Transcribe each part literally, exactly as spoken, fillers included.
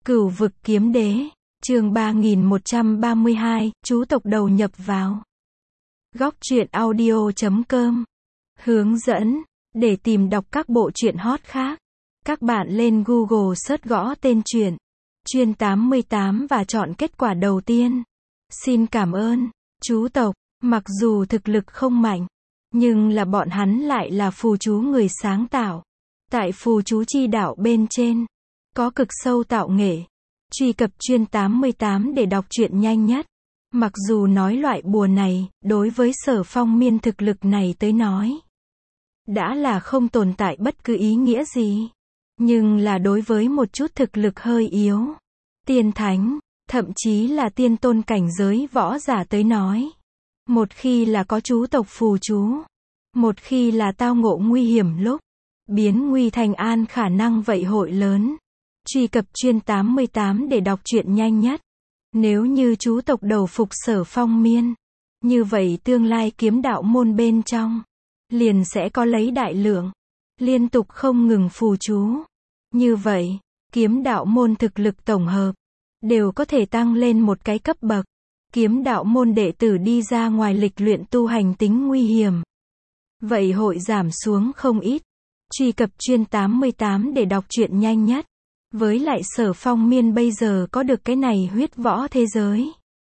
Cửu vực kiếm đế, chương ba nghìn một trăm ba mươi hai, chú tộc đầu nhập vào. Góc truyện audio chấm com. Hướng dẫn, để tìm đọc các bộ truyện hot khác, các bạn lên Google search gõ tên truyện, Chuyên tám mươi tám và chọn kết quả đầu tiên. Xin cảm ơn, chú tộc, mặc dù thực lực không mạnh, nhưng là bọn hắn lại là phù chú người sáng tạo. Tại phù chú chi đạo bên trên, có cực sâu tạo nghệ. Truy cập Chuyên tám mươi tám để đọc truyện nhanh nhất. Mặc dù nói loại bùa này, đối với Sở Phong Miên thực lực này tới nói, đã là không tồn tại bất cứ ý nghĩa gì. Nhưng là đối với một chút thực lực hơi yếu, tiên thánh, thậm chí là tiên tôn cảnh giới võ giả tới nói, một khi là có chú tộc phù chú, một khi là tao ngộ nguy hiểm lúc, biến nguy thành an khả năng vậy hội lớn. Truy cập Chuyên tám mươi tám để đọc truyện nhanh nhất. Nếu như chú tộc đầu phục Sở Phong Miên, như vậy tương lai kiếm đạo môn bên trong, liền sẽ có lấy đại lượng, liên tục không ngừng phù chú. Như vậy, kiếm đạo môn thực lực tổng hợp, đều có thể tăng lên một cái cấp bậc. Kiếm đạo môn đệ tử đi ra ngoài lịch luyện tu hành tính nguy hiểm, vậy hội giảm xuống không ít. Truy cập Chuyên tám mươi tám để đọc truyện nhanh nhất. Với lại Sở Phong Miên bây giờ có được cái này huyết võ thế giới.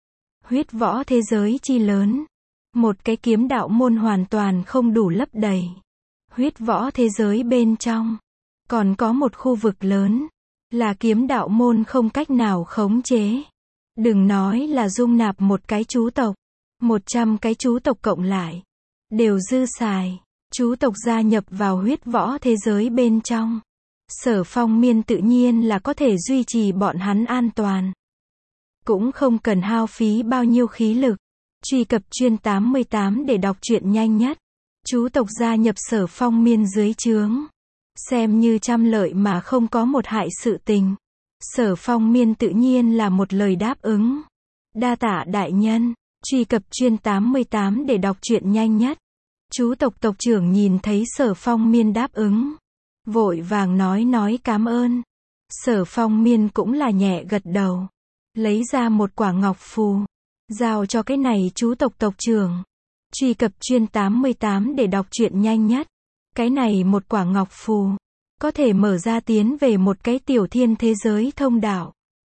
Huyết võ thế giới chi lớn. Một cái kiếm đạo môn hoàn toàn không đủ lấp đầy. Huyết võ thế giới bên trong, còn có một khu vực lớn, là kiếm đạo môn không cách nào khống chế. Đừng nói là dung nạp một cái chú tộc, một trăm cái chú tộc cộng lại, đều dư xài. Chú tộc gia nhập vào huyết võ thế giới bên trong, Sở Phong Miên tự nhiên là có thể duy trì bọn hắn an toàn. Cũng không cần hao phí bao nhiêu khí lực. Truy cập Chuyên tám mươi tám để đọc truyện nhanh nhất. Chú tộc gia nhập Sở Phong Miên dưới trướng, xem như trăm lợi mà không có một hại sự tình. Sở Phong Miên tự nhiên là một lời đáp ứng. Đa tạ đại nhân. Truy cập Chuyên tám mươi tám để đọc truyện nhanh nhất. Chú tộc tộc trưởng nhìn thấy Sở Phong Miên đáp ứng, vội vàng nói nói cảm ơn. Sở Phong Miên cũng là nhẹ gật đầu, lấy ra một quả ngọc phù, giao cho cái này chú tộc tộc trưởng. Truy cập Chuyên tám mươi tám để đọc truyện nhanh nhất. Cái này một quả ngọc phù, có thể mở ra tiến về một cái tiểu thiên thế giới thông đạo.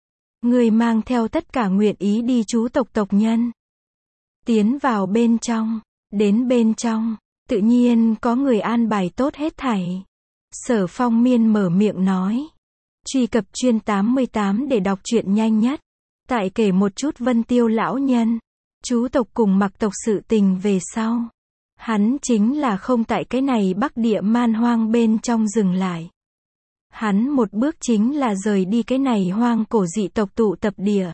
Người mang theo tất cả nguyện ý đi chú tộc tộc nhân, tiến vào bên trong. Đến bên trong, tự nhiên có người an bài tốt hết thảy. Sở Phong Miên mở miệng nói. Truy cập Chuyên tám mươi tám để đọc truyện nhanh nhất. Tại kể một chút Vân Tiêu lão nhân, chú tộc cùng Mặc tộc sự tình về sau, hắn chính là không tại cái này Bắc Địa man hoang bên trong dừng lại. Hắn một bước chính là rời đi cái này hoang cổ dị tộc tụ tập địa.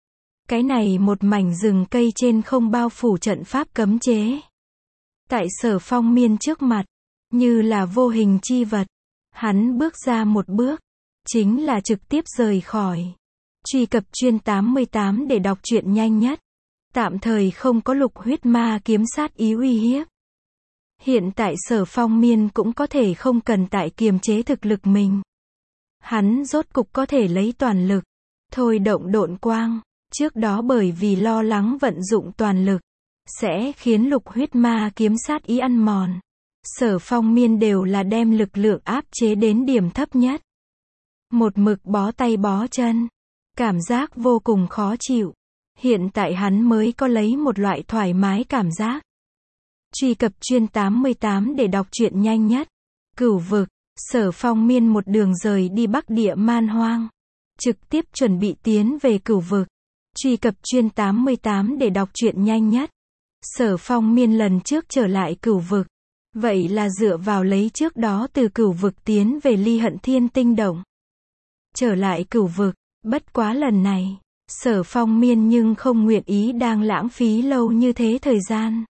Cái này một mảnh rừng cây trên không bao phủ trận pháp cấm chế. Tại Sở Phong Miên trước mặt, như là vô hình chi vật, hắn bước ra một bước, chính là trực tiếp rời khỏi. Truy cập Chuyên tám mươi tám để đọc truyện nhanh nhất. Tạm thời không có lục huyết ma kiếm sát ý uy hiếp. Hiện tại Sở Phong Miên cũng có thể không cần tại kiềm chế thực lực mình. Hắn rốt cục có thể lấy toàn lực, thôi động độn quang. Trước đó bởi vì lo lắng vận dụng toàn lực, sẽ khiến lục huyết ma kiếm sát ý ăn mòn. Sở Phong Miên đều là đem lực lượng áp chế đến điểm thấp nhất. Một mực bó tay bó chân. Cảm giác vô cùng khó chịu. Hiện tại hắn mới có lấy một loại thoải mái cảm giác. Truy cập Chuyên tám mươi tám để đọc truyện nhanh nhất. Cửu vực, Sở Phong Miên một đường rời đi Bắc Địa man hoang, trực tiếp chuẩn bị tiến về cửu vực. Truy cập Chuyên tám mươi tám để đọc truyện nhanh nhất. Sở Phong Miên lần trước trở lại cửu vực, vậy là dựa vào lấy trước đó từ cửu vực tiến về Ly Hận Thiên Tinh Động. Trở lại cửu vực, bất quá lần này, Sở Phong Miên nhưng không nguyện ý đang lãng phí lâu như thế thời gian.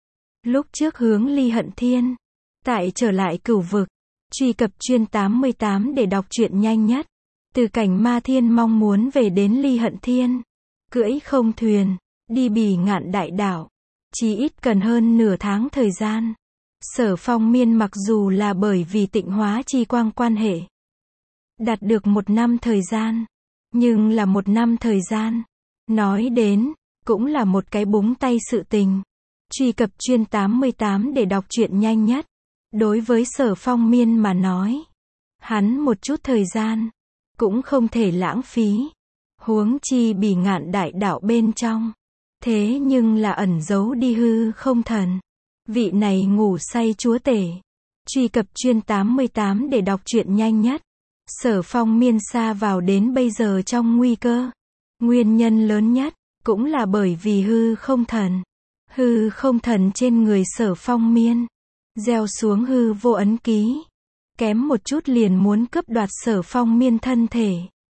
Lúc trước hướng Ly Hận Thiên, tại trở lại cửu vực. Truy cập Chuyên tám mươi tám để đọc truyện nhanh nhất. Từ cảnh Ma Thiên mong muốn về đến Ly Hận Thiên, cưỡi không thuyền, đi Bỉ Ngạn đại đảo, chỉ ít cần hơn nửa tháng thời gian. Sở Phong Miên mặc dù là bởi vì tịnh hóa chi quang quan hệ, đạt được một năm thời gian, Nhưng là một năm thời gian. Nói đến, cũng là một cái búng tay sự tình. Truy cập chuyên tám mươi tám để đọc truyện nhanh nhất. Đối với Sở Phong Miên mà nói, hắn một chút thời gian cũng không thể lãng phí. Huống chi Bỉ Ngạn Đại Đạo bên trong, thế nhưng là ẩn giấu đi hư không thần. Vị này ngủ say chúa tể. Truy cập chuyên tám mươi tám để đọc truyện nhanh nhất. Sở Phong Miên sa vào đến bây giờ trong nguy cơ. Nguyên nhân lớn nhất cũng là bởi vì hư không thần. Hư không thần trên người Sở Phong Miên gieo xuống hư vô ấn ký, kém một chút liền muốn cướp đoạt Sở Phong Miên thân thể.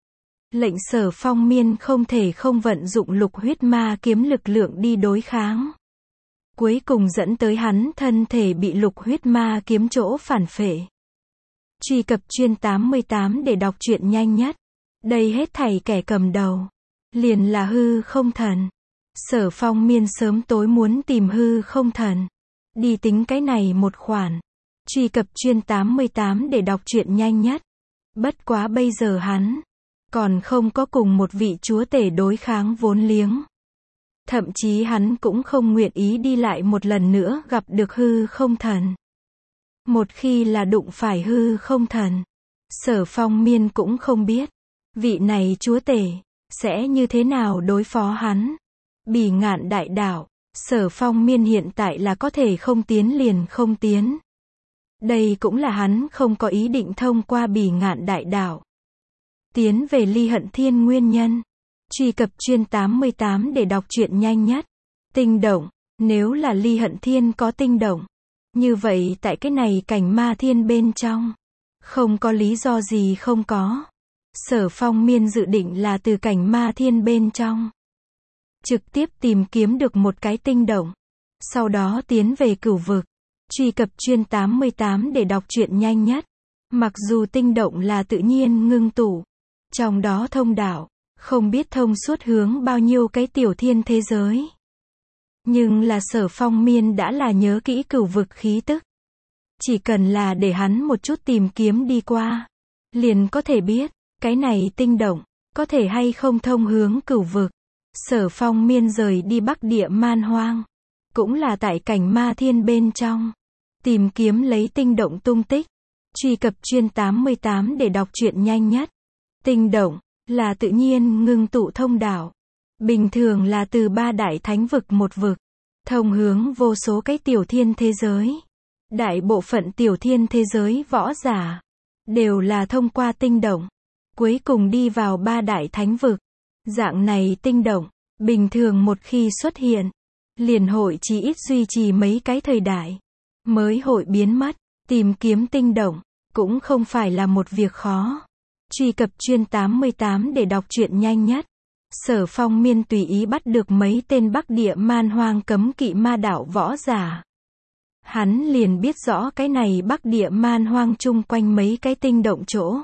Lệnh Sở Phong Miên không thể không vận dụng lục huyết ma kiếm lực lượng đi đối kháng. Cuối cùng dẫn tới hắn thân thể bị lục huyết ma kiếm chỗ phản phệ. Truy cập chuyên tám mươi tám để đọc truyện nhanh nhất. Đây hết thảy kẻ cầm đầu liền là hư không thần. Sở Phong Miên sớm tối muốn tìm hư không thần đi tính cái này một khoản. Truy cập chuyên tám mươi tám để đọc truyện nhanh nhất. Bất quá bây giờ hắn còn không có cùng một vị chúa tể đối kháng vốn liếng. Thậm chí hắn cũng không nguyện ý đi lại một lần nữa gặp được hư không thần. Một khi là đụng phải hư không thần, Sở Phong Miên cũng không biết vị này chúa tể sẽ như thế nào đối phó hắn. Bỉ Ngạn Đại Đạo, Sở Phong Miên hiện tại là có thể không tiến liền không tiến. Đây cũng là hắn không có ý định thông qua Bỉ Ngạn Đại Đạo tiến về Ly Hận Thiên nguyên nhân. Truy cập chuyên tám mươi tám để đọc truyện nhanh nhất. Tinh động, nếu là Ly Hận Thiên có tinh động, như vậy tại cái này cảnh ma thiên bên trong, không có lý do gì không có. Sở Phong Miên dự định là từ cảnh ma thiên bên trong trực tiếp tìm kiếm được một cái tinh động, sau đó tiến về cửu vực. Truy cập chuyên tám mươi tám để đọc truyện nhanh nhất. Mặc dù tinh động là tự nhiên ngưng tụ, trong đó thông đạo không biết thông suốt hướng bao nhiêu cái tiểu thiên thế giới. Nhưng là Sở Phong Miên đã là nhớ kỹ cửu vực khí tức. Chỉ cần là để hắn một chút tìm kiếm đi qua, liền có thể biết, cái này tinh động có thể hay không thông hướng cửu vực. Sở Phong Miên rời đi Bắc Địa Man Hoang, cũng là tại cảnh ma thiên bên trong, tìm kiếm lấy tinh động tung tích. Truy cập chuyên tám mươi tám để đọc truyện nhanh nhất. Tinh động là tự nhiên ngưng tụ thông đạo. Bình thường là từ ba đại thánh vực một vực, thông hướng vô số cái tiểu thiên thế giới. Đại bộ phận tiểu thiên thế giới võ giả đều là thông qua tinh động, cuối cùng đi vào ba đại thánh vực. Dạng này tinh động, bình thường một khi xuất hiện, liền hội chỉ ít duy trì mấy cái thời đại, mới hội biến mất. Tìm kiếm tinh động, cũng không phải là một việc khó. Truy cập chuyên tám mươi tám để đọc truyện nhanh nhất. Sở Phong Miên tùy ý bắt được mấy tên Bắc Địa Man Hoang cấm kỵ ma đạo võ giả. Hắn liền biết rõ cái này Bắc Địa Man Hoang chung quanh mấy cái tinh động chỗ.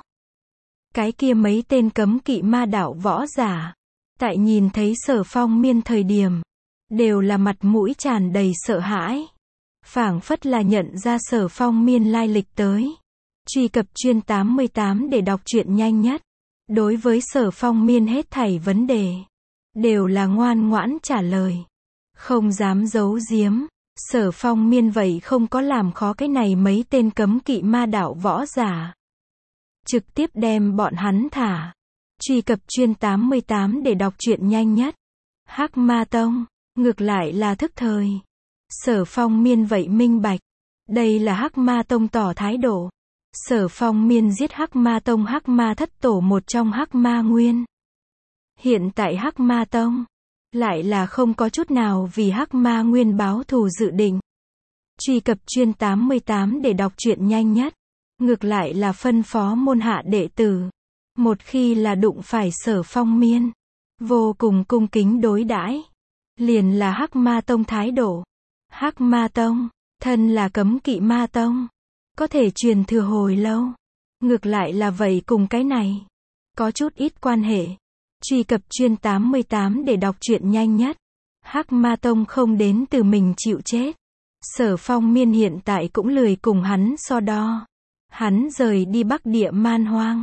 Cái kia mấy tên cấm kỵ ma đạo võ giả, tại nhìn thấy Sở Phong Miên thời điểm, đều là mặt mũi tràn đầy sợ hãi. Phảng phất là nhận ra Sở Phong Miên lai lịch tới. Truy cập chuyên tám mươi tám để đọc truyện nhanh nhất. Đối với Sở Phong Miên hết thảy vấn đề, đều là ngoan ngoãn trả lời. Không dám giấu giếm. Sở Phong Miên vậy không có làm khó cái này mấy tên cấm kỵ ma đạo võ giả. Trực tiếp đem bọn hắn thả. Truy cập chuyên tám mươi tám để đọc truyện nhanh nhất. Hắc Ma Tông, ngược lại là thức thời. Sở Phong Miên vậy minh bạch. Đây là Hắc Ma Tông tỏ thái độ. Sở Phong Miên giết Hắc Ma Tông Hắc Ma Thất Tổ một trong Hắc Ma Nguyên. Hiện tại Hắc Ma Tông lại là không có chút nào vì Hắc Ma Nguyên báo thù dự định. Truy cập chuyên tám mươi tám để đọc truyện nhanh nhất. Ngược lại là phân phó môn hạ đệ tử, một khi là đụng phải Sở Phong Miên, vô cùng cung kính đối đãi. Liền là Hắc Ma Tông thái độ. Hắc Ma Tông, thân là cấm kỵ ma tông, có thể truyền thừa hồi lâu. Ngược lại là vậy cùng cái này có chút ít quan hệ. Truy cập chuyên tám mươi tám để đọc truyện nhanh nhất. Hắc Ma Tông không đến từ mình chịu chết. Sở Phong Miên hiện tại cũng lười cùng hắn so đo. Hắn rời đi Bắc Địa Man Hoang,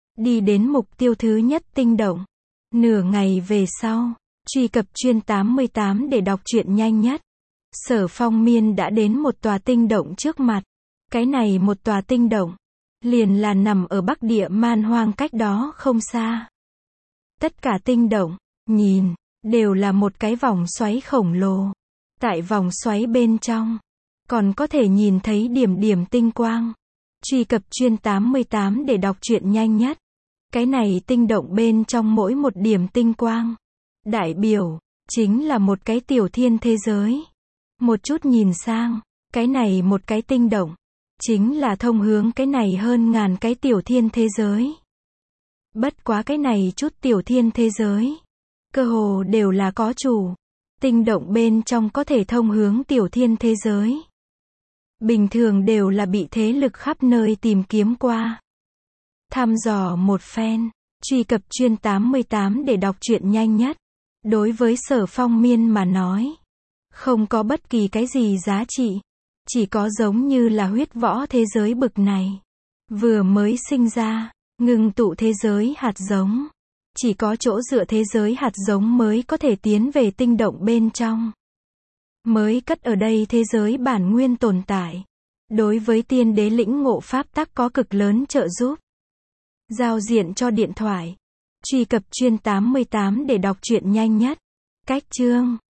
đi đến mục tiêu thứ nhất tinh động. Nửa ngày về sau, truy cập chuyên tám mươi tám để đọc truyện nhanh nhất. Sở Phong Miên đã đến một tòa tinh động trước mặt. Cái này một tòa tinh động, liền là nằm ở Bắc Địa Man Hoang cách đó không xa. Tất cả tinh động, nhìn, đều là một cái vòng xoáy khổng lồ. Tại vòng xoáy bên trong, còn có thể nhìn thấy điểm điểm tinh quang. Truy cập chuyên tám mươi tám để đọc truyện nhanh nhất. Cái này tinh động bên trong mỗi một điểm tinh quang, đại biểu, chính là một cái tiểu thiên thế giới. Một chút nhìn sang, cái này một cái tinh động, chính là thông hướng cái này hơn ngàn cái tiểu thiên thế giới. Bất quá cái này chút tiểu thiên thế giới, cơ hồ đều là có chủ. Tinh động bên trong có thể thông hướng tiểu thiên thế giới, bình thường đều là bị thế lực khắp nơi tìm kiếm qua. Thăm dò một phen, truy cập chuyên tám mươi tám để đọc truyện nhanh nhất. Đối với Sở Phong Miên mà nói, không có bất kỳ cái gì giá trị, chỉ có giống như là huyết võ thế giới bực này, vừa mới sinh ra, ngưng tụ thế giới hạt giống. Chỉ có chỗ dựa thế giới hạt giống mới có thể tiến về tinh động bên trong, mới cất ở đây thế giới bản nguyên tồn tại. Đối với tiên đế lĩnh ngộ pháp tắc có cực lớn trợ giúp. Giao diện cho điện thoại. Truy cập chuyên tám mươi tám để đọc truyện nhanh nhất. Cách chương